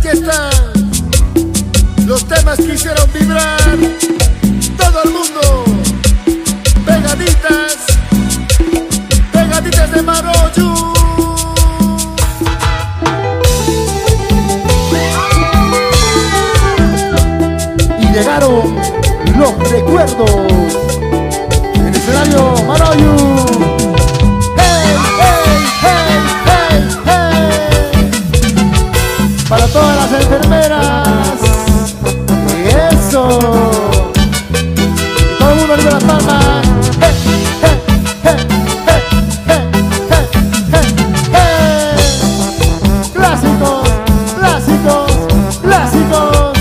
están los temas que hicieron vibrar todo el mundo. Pegaditas, pegaditas de Maroyu. Y llegaron los recuerdos en el escenario Maroyu. Para todas las enfermeras. Eso. Y todo el mundo arriba las palmas. Clásicos, clásicos, clásicos.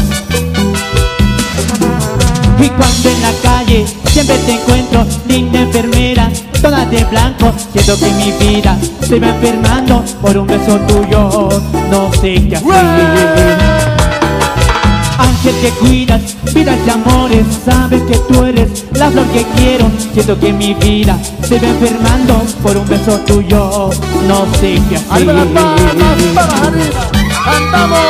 Y cuando en la calle siempre te encuentro, linda enfermera, toda de blanco, siento que mi vida se va enfermando por un beso tuyo, no sé qué hacer. Ángel que cuidas, vidas y amores, sabes que tú eres la flor que quiero. Siento que mi vida se va enfermando por un beso tuyo, no sé qué hacer. Arriba las palmas arriba, cantamos.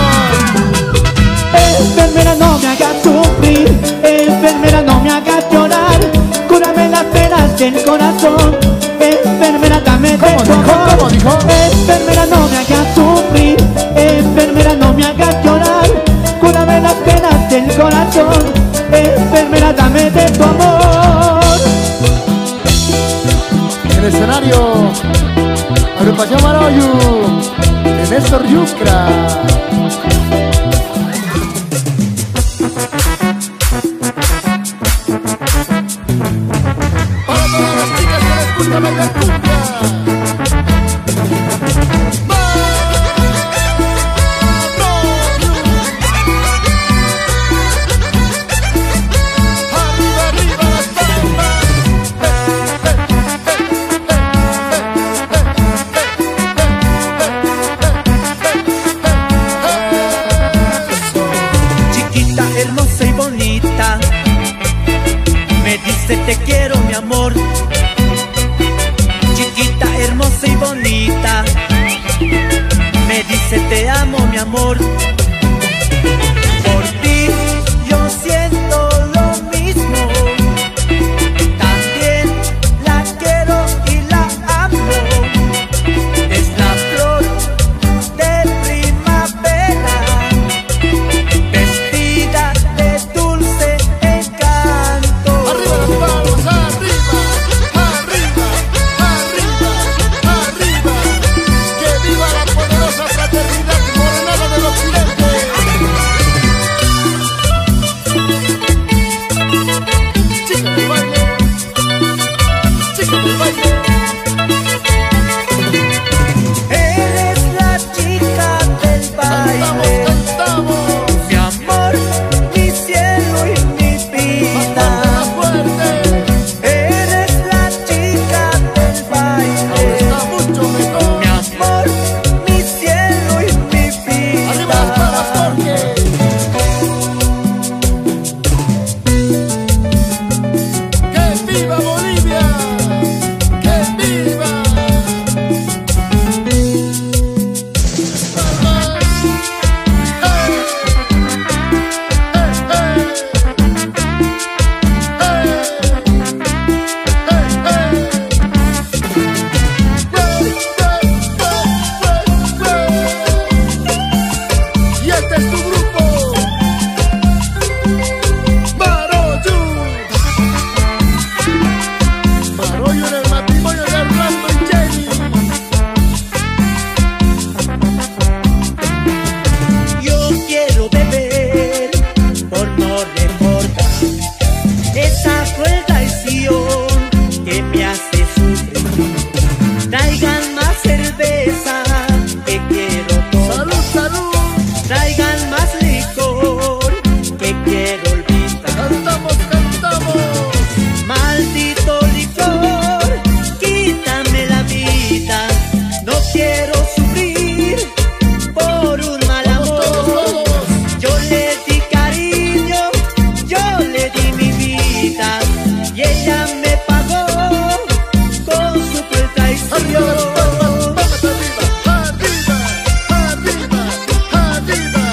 Enfermera, no me hagas sufrir, enfermera, no me hagas llorar, cúrame las penas del corazón, enfermera, dame de tu amor. ¿Cómo dijo? Enfermera, no me hagas sufrir, enfermera, no me hagas llorar, cúrame las penas del corazón, enfermera, dame de tu amor. En el escenario, agrupación Maroyu de Néstor Yucra. Para todas las chicas que les gusta bailar cumbia. Hermosa y bonita, me dice te quiero mi amor. Chiquita, hermosa y bonita, me dice te amo mi amor. Por ti yo siento lo mismo, también la quiero y la amo. Es la flor de primavera, vestida de dulce encanto. Arriba las palmas, arriba, arriba, arriba, arriba. Que viva la poderosa fraternidad morenada del occidente. Chica del baile, chica del baile. Eres la chica del baile, Cantamos, mi amor, mi cielo y mi vida. más fuerte, Eres la chica del baile, está mucho mejor. mi amor, mi cielo y mi Arriba las palmas vida. porque ¡que viva Bolivia! ¡Que viva! Palmas. Y este es tu grupo, Maroyu. Maroyu en el matrimonio de Orlando y Jenny. Yo quiero beber por no recordar esa cruel traición que me hace sufrir. Traigan más cerveza, que quiero tomar. Salud, salud. Traigan más licor, que quiero olvidar. Cantamos, cantamos. Maldito licor, quítame la vida. No quiero sufrir por un mal amor. Todos. Yo le di cariño, yo le di mi vida, y ella me pagó con su cruel Arriba las palmas, traición. palmas arriba, arriba, arriba, arriba.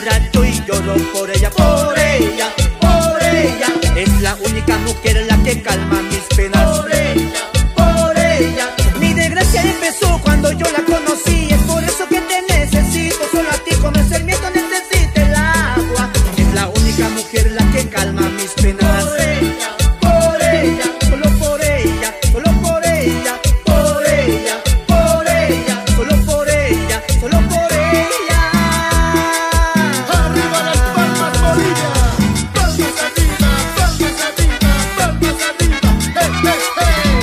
borracho y lloro por ella, por ella, por ella. Es la única mujer la que calma mis penas. Por ella, por ella. Mi desgracia empezó cuando yo la conocí. Es por eso que te necesito. Solo a ti como el sarmiento necesita el agua. Es la única mujer la que calma mis penas. Por ella, solo por ella, solo por ella, por ella, por ella, solo por ella, solo por ella. Arriba las palmas, Bolivia. Palmas arriba, palmas arriba, palmas arriba. Hey, hey, hey.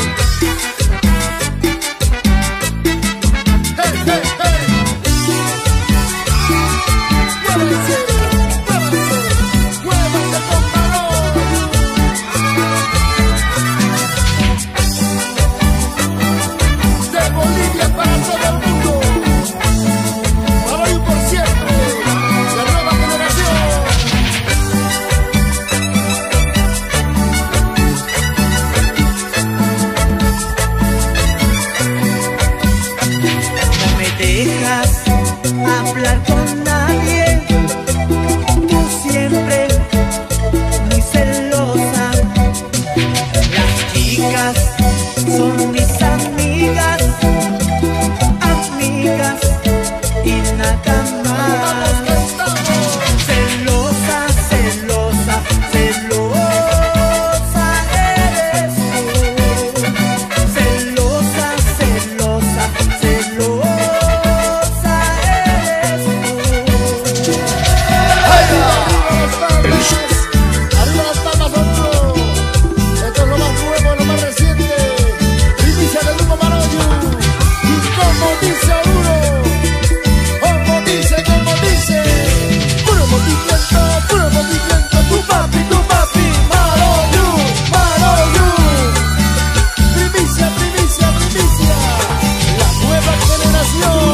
Hey, hey, hey. Muévanse, muévanse, muévanse con valor. De Bolivia para todo el mundo. Para hoy por siempre. La nueva generación. No me dejas hablar con nadie. Tú siempre muy celosa. Las chicas son mis amigas, amigas y nada más. Celosa, celosa, celosa eres tú. Celosa, celosa, celosa eres tú. Arriba las palmas. Arriba las palmas, otro. Esto es lo más nuevo, lo más reciente. Primicia del Hugo Maroyo. Y como dice uno, como dice, puro movimiento, tu papi, Maroyo, Maroyo. Primicia, primicia, primicia. La nueva generación.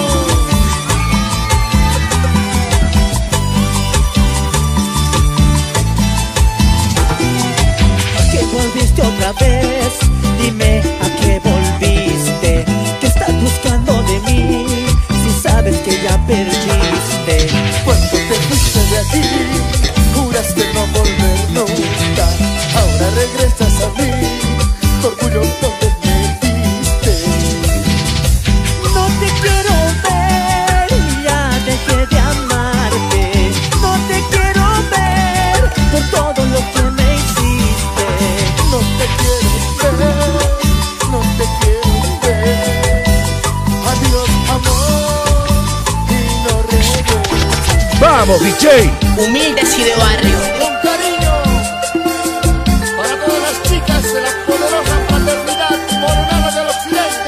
¿Que volviste otra vez? Dime a qué volviste. ¿Qué estás buscando de mí? Si sabes que ya perdiste. Cuando te fuiste de aquí, juraste no volver nunca. Ahora regresas a mí, tu orgullo donde me diste. No te quiero ver, ya dejé de amarte. No te quiero ver por todo lo que me hiciste. No te quiero ver, no te quiero ver. Adiós, amor, y no regreses. ¡Vamos, DJ! Humildes y de barrio. Con cariño, para todas las chicas de la poderosa fraternidad morenana del occidente.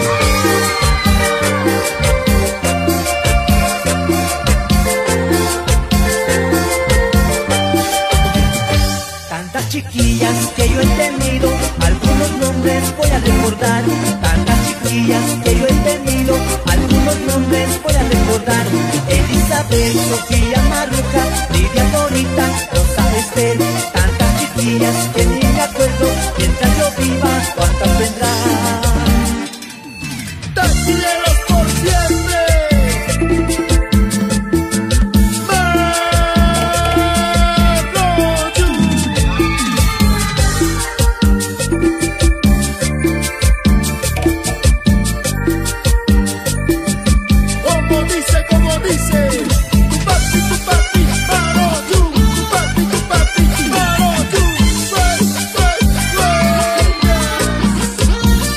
Tantas chiquillas que yo he tenido, algunos nombres voy a recordar. Tantas chiquillas que yo he tenido, algunos nombres voy a recordar. Elizabeth, Sofía, Maruja, Lidia, Dorita, Rosa, Esther. Tantas chiquillas que ni me acuerdo, mientras yo viva, cuántas vendrán. Tachileros por siempre. Maroyo. Como dice, tu papi, Maroyo, tu papi, Maroyo,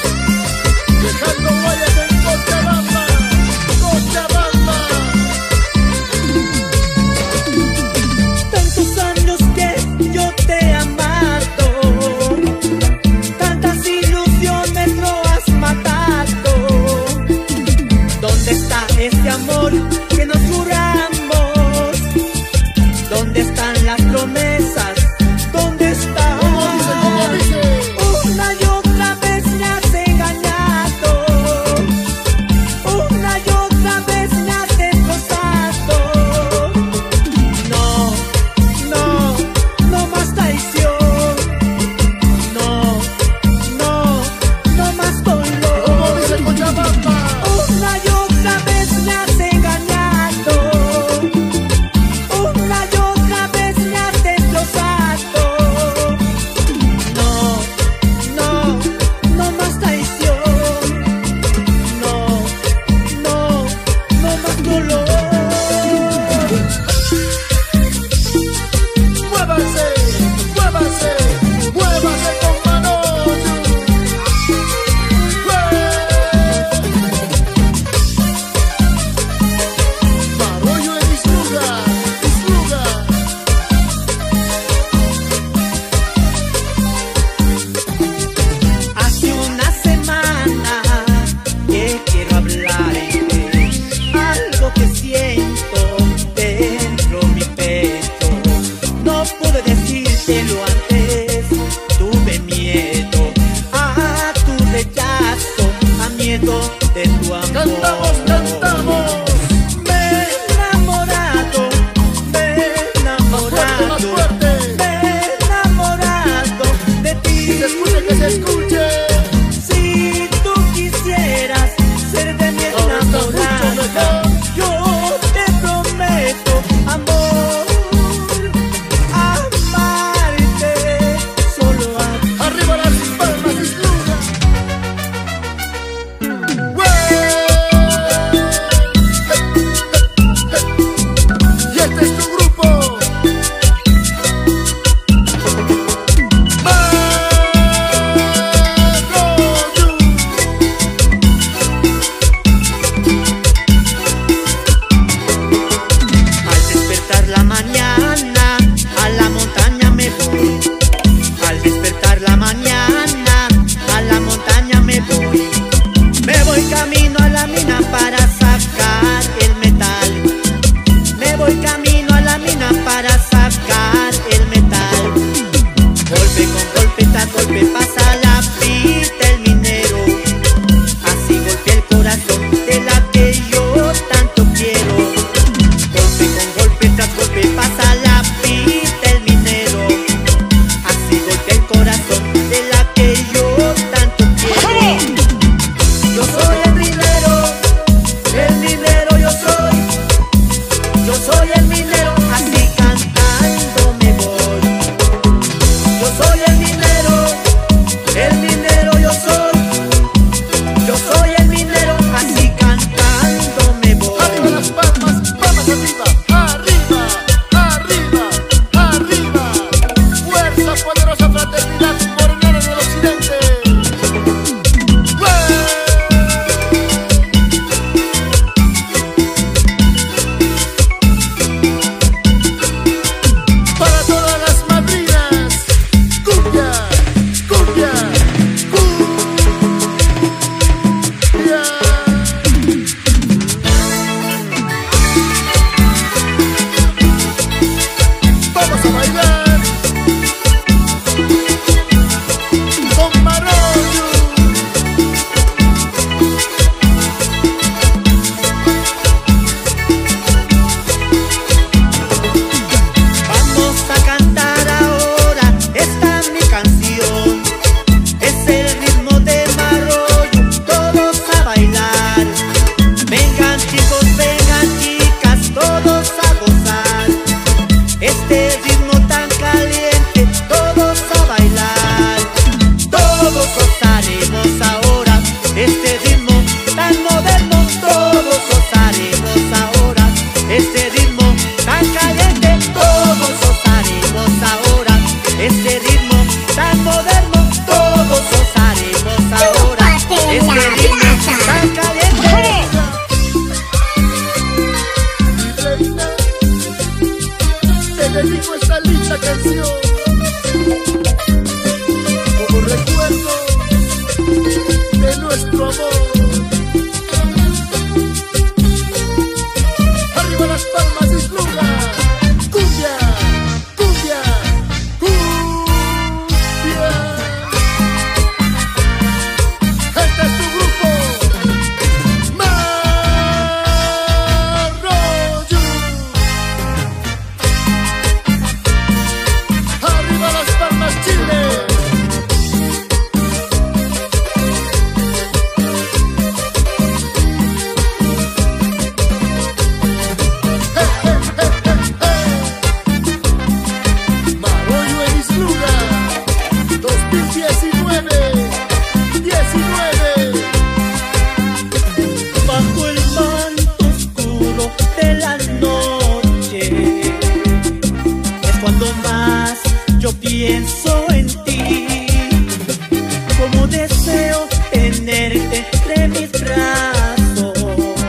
deseo tenerte entre mis brazos,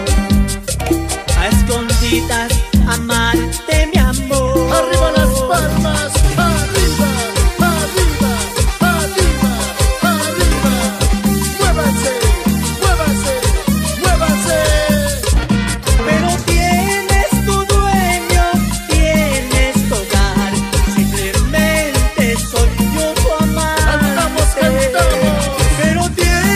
a escondidas amarte, mi amor. Arriba las palmas, arriba, arriba, arriba, arriba. Muévanse, muévanse, muévanse. Pero tienes tu dueño, tienes tu hogar, simplemente soy yo tu amante. Cantamos, cantamos. Pero tienes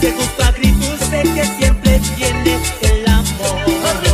que justo agridulce que siempre tiene el amor.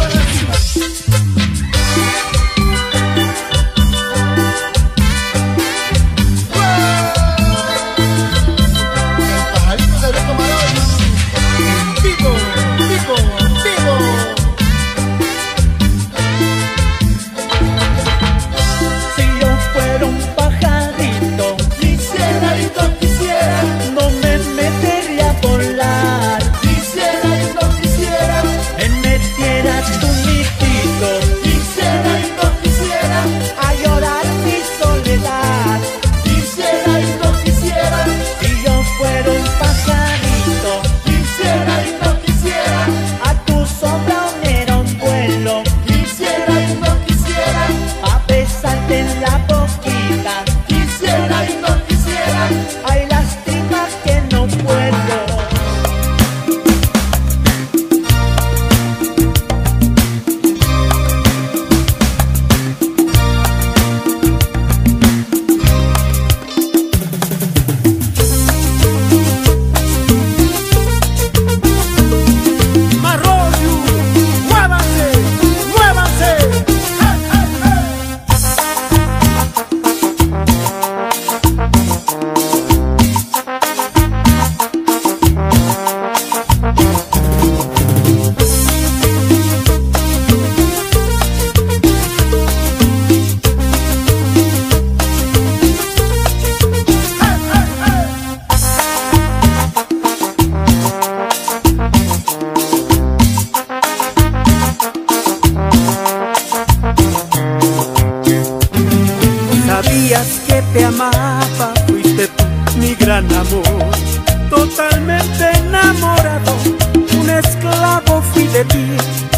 Que te amaba, fuiste tú mi gran amor, totalmente enamorado, un esclavo fui de ti,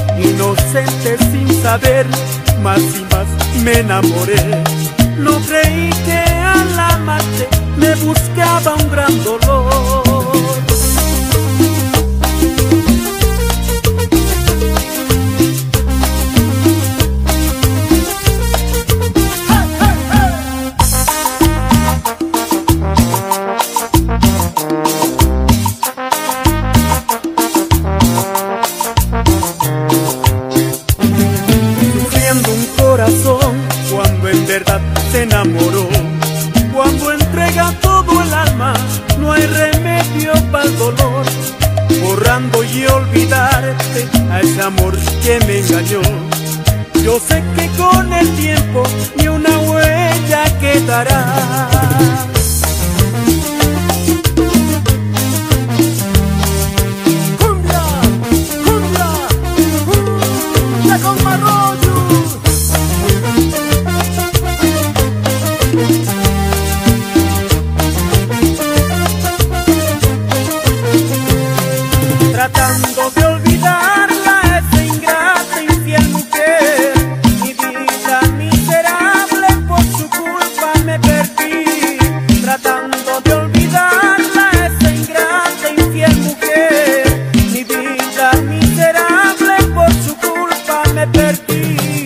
inocente sin saber, más y más me enamoré. No creí que al amarte me buscaba un gran dolor. Cuando en verdad se enamoró, cuando entrega todo el alma, no hay remedio para el dolor. Borrando y olvidarte a ese amor que me engañó. Yo sé que con el tiempo ni una huella quedará. Tratando de olvidarla, esa ingrata, infiel mujer, mi vida miserable por su culpa me perdí. Tratando de olvidarla, esa ingrata, infiel mujer, mi vida miserable por su culpa me perdí.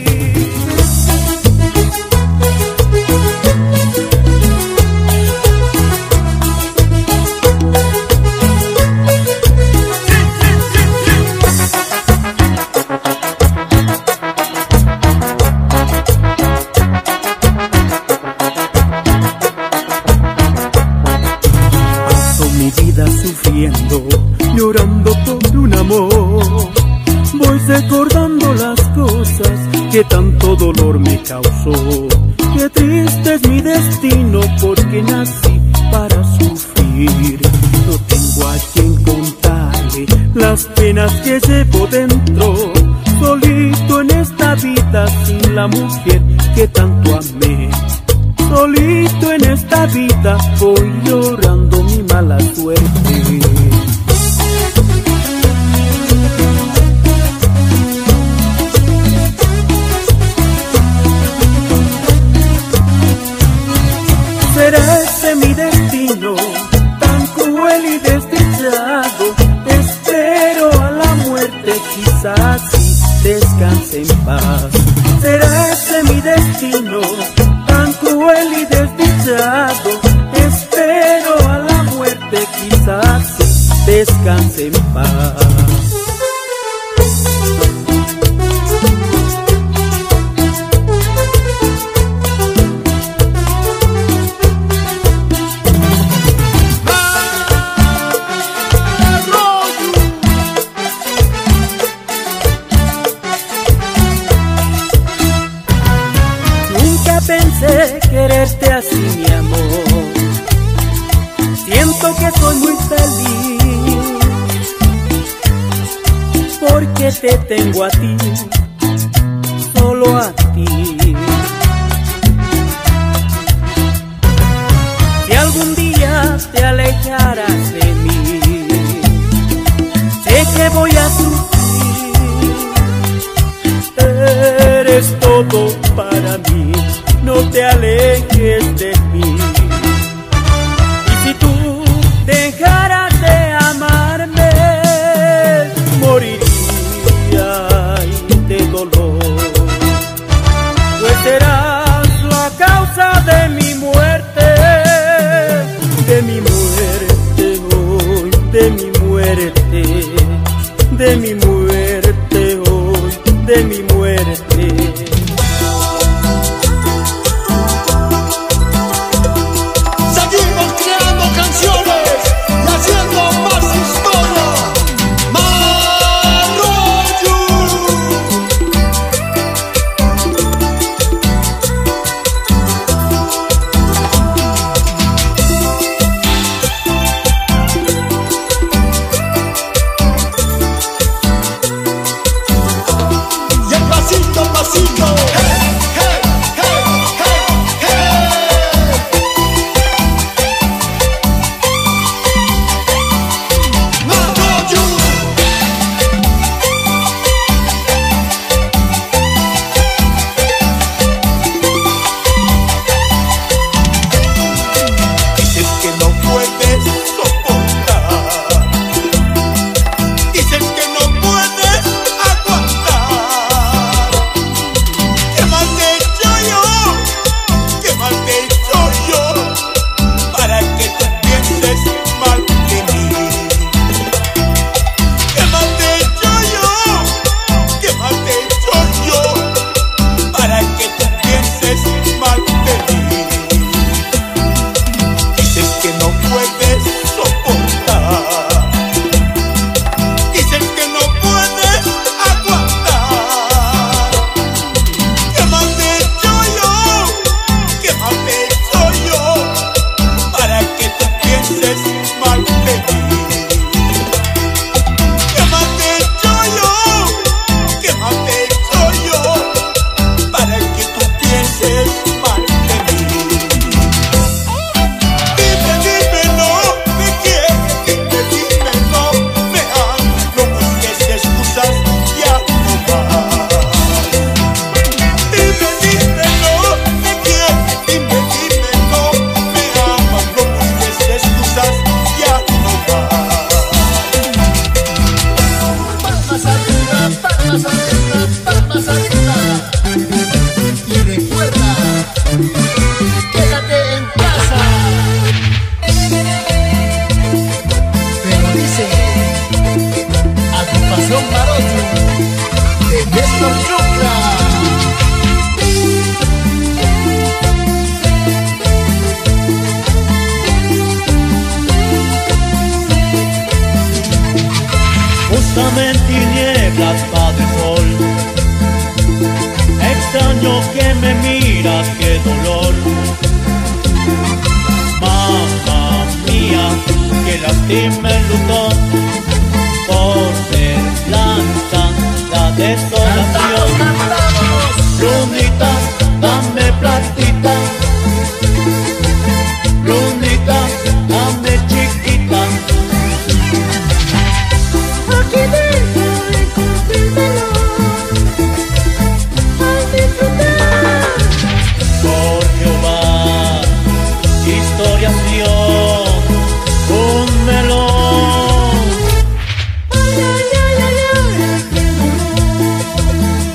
Sufriendo, llorando por un amor, voy recordando las cosas que tanto dolor me causó. Qué triste es mi destino porque nací para sufrir. No tengo a quien contarle las penas que llevo dentro, solito en esta vida sin la mujer que tanto amé. Solito en esta vida voy llorando mi mala suerte. ¿Será ese mi destino tan cruel y desdichado? Espero a la muerte, quizás sí descanse en paz. ¿Será ese mi destino tan cruel y desdichado? Espero a la muerte, quizás sí descanse descanse en paz. Pensé quererte así, mi amor. Siento que soy muy feliz porque te tengo a ti, solo a ti. Si algún día te alejaras de mí, sé que voy a sufrir. Eres todo para mí, no te alejes de mí. Y si tú dejaras de amarme, moriría de dolor, pues serás la causa de mi muerte hoy, de mi muerte, de mi muerte hoy, de mi muerte. Búscame en tinieblas, Padre Sol. Extraño que me miras, qué dolor. Mamá mía, que lastima el lutón por ser blanca la desolación. Lunita, dame platita. Lunita, dame chiquita. Aquí dentro encontré el dolor al disfrutar. Por Jehová, historias mío, un melón. Ay, ay, ay, ay, ay, qué dolor.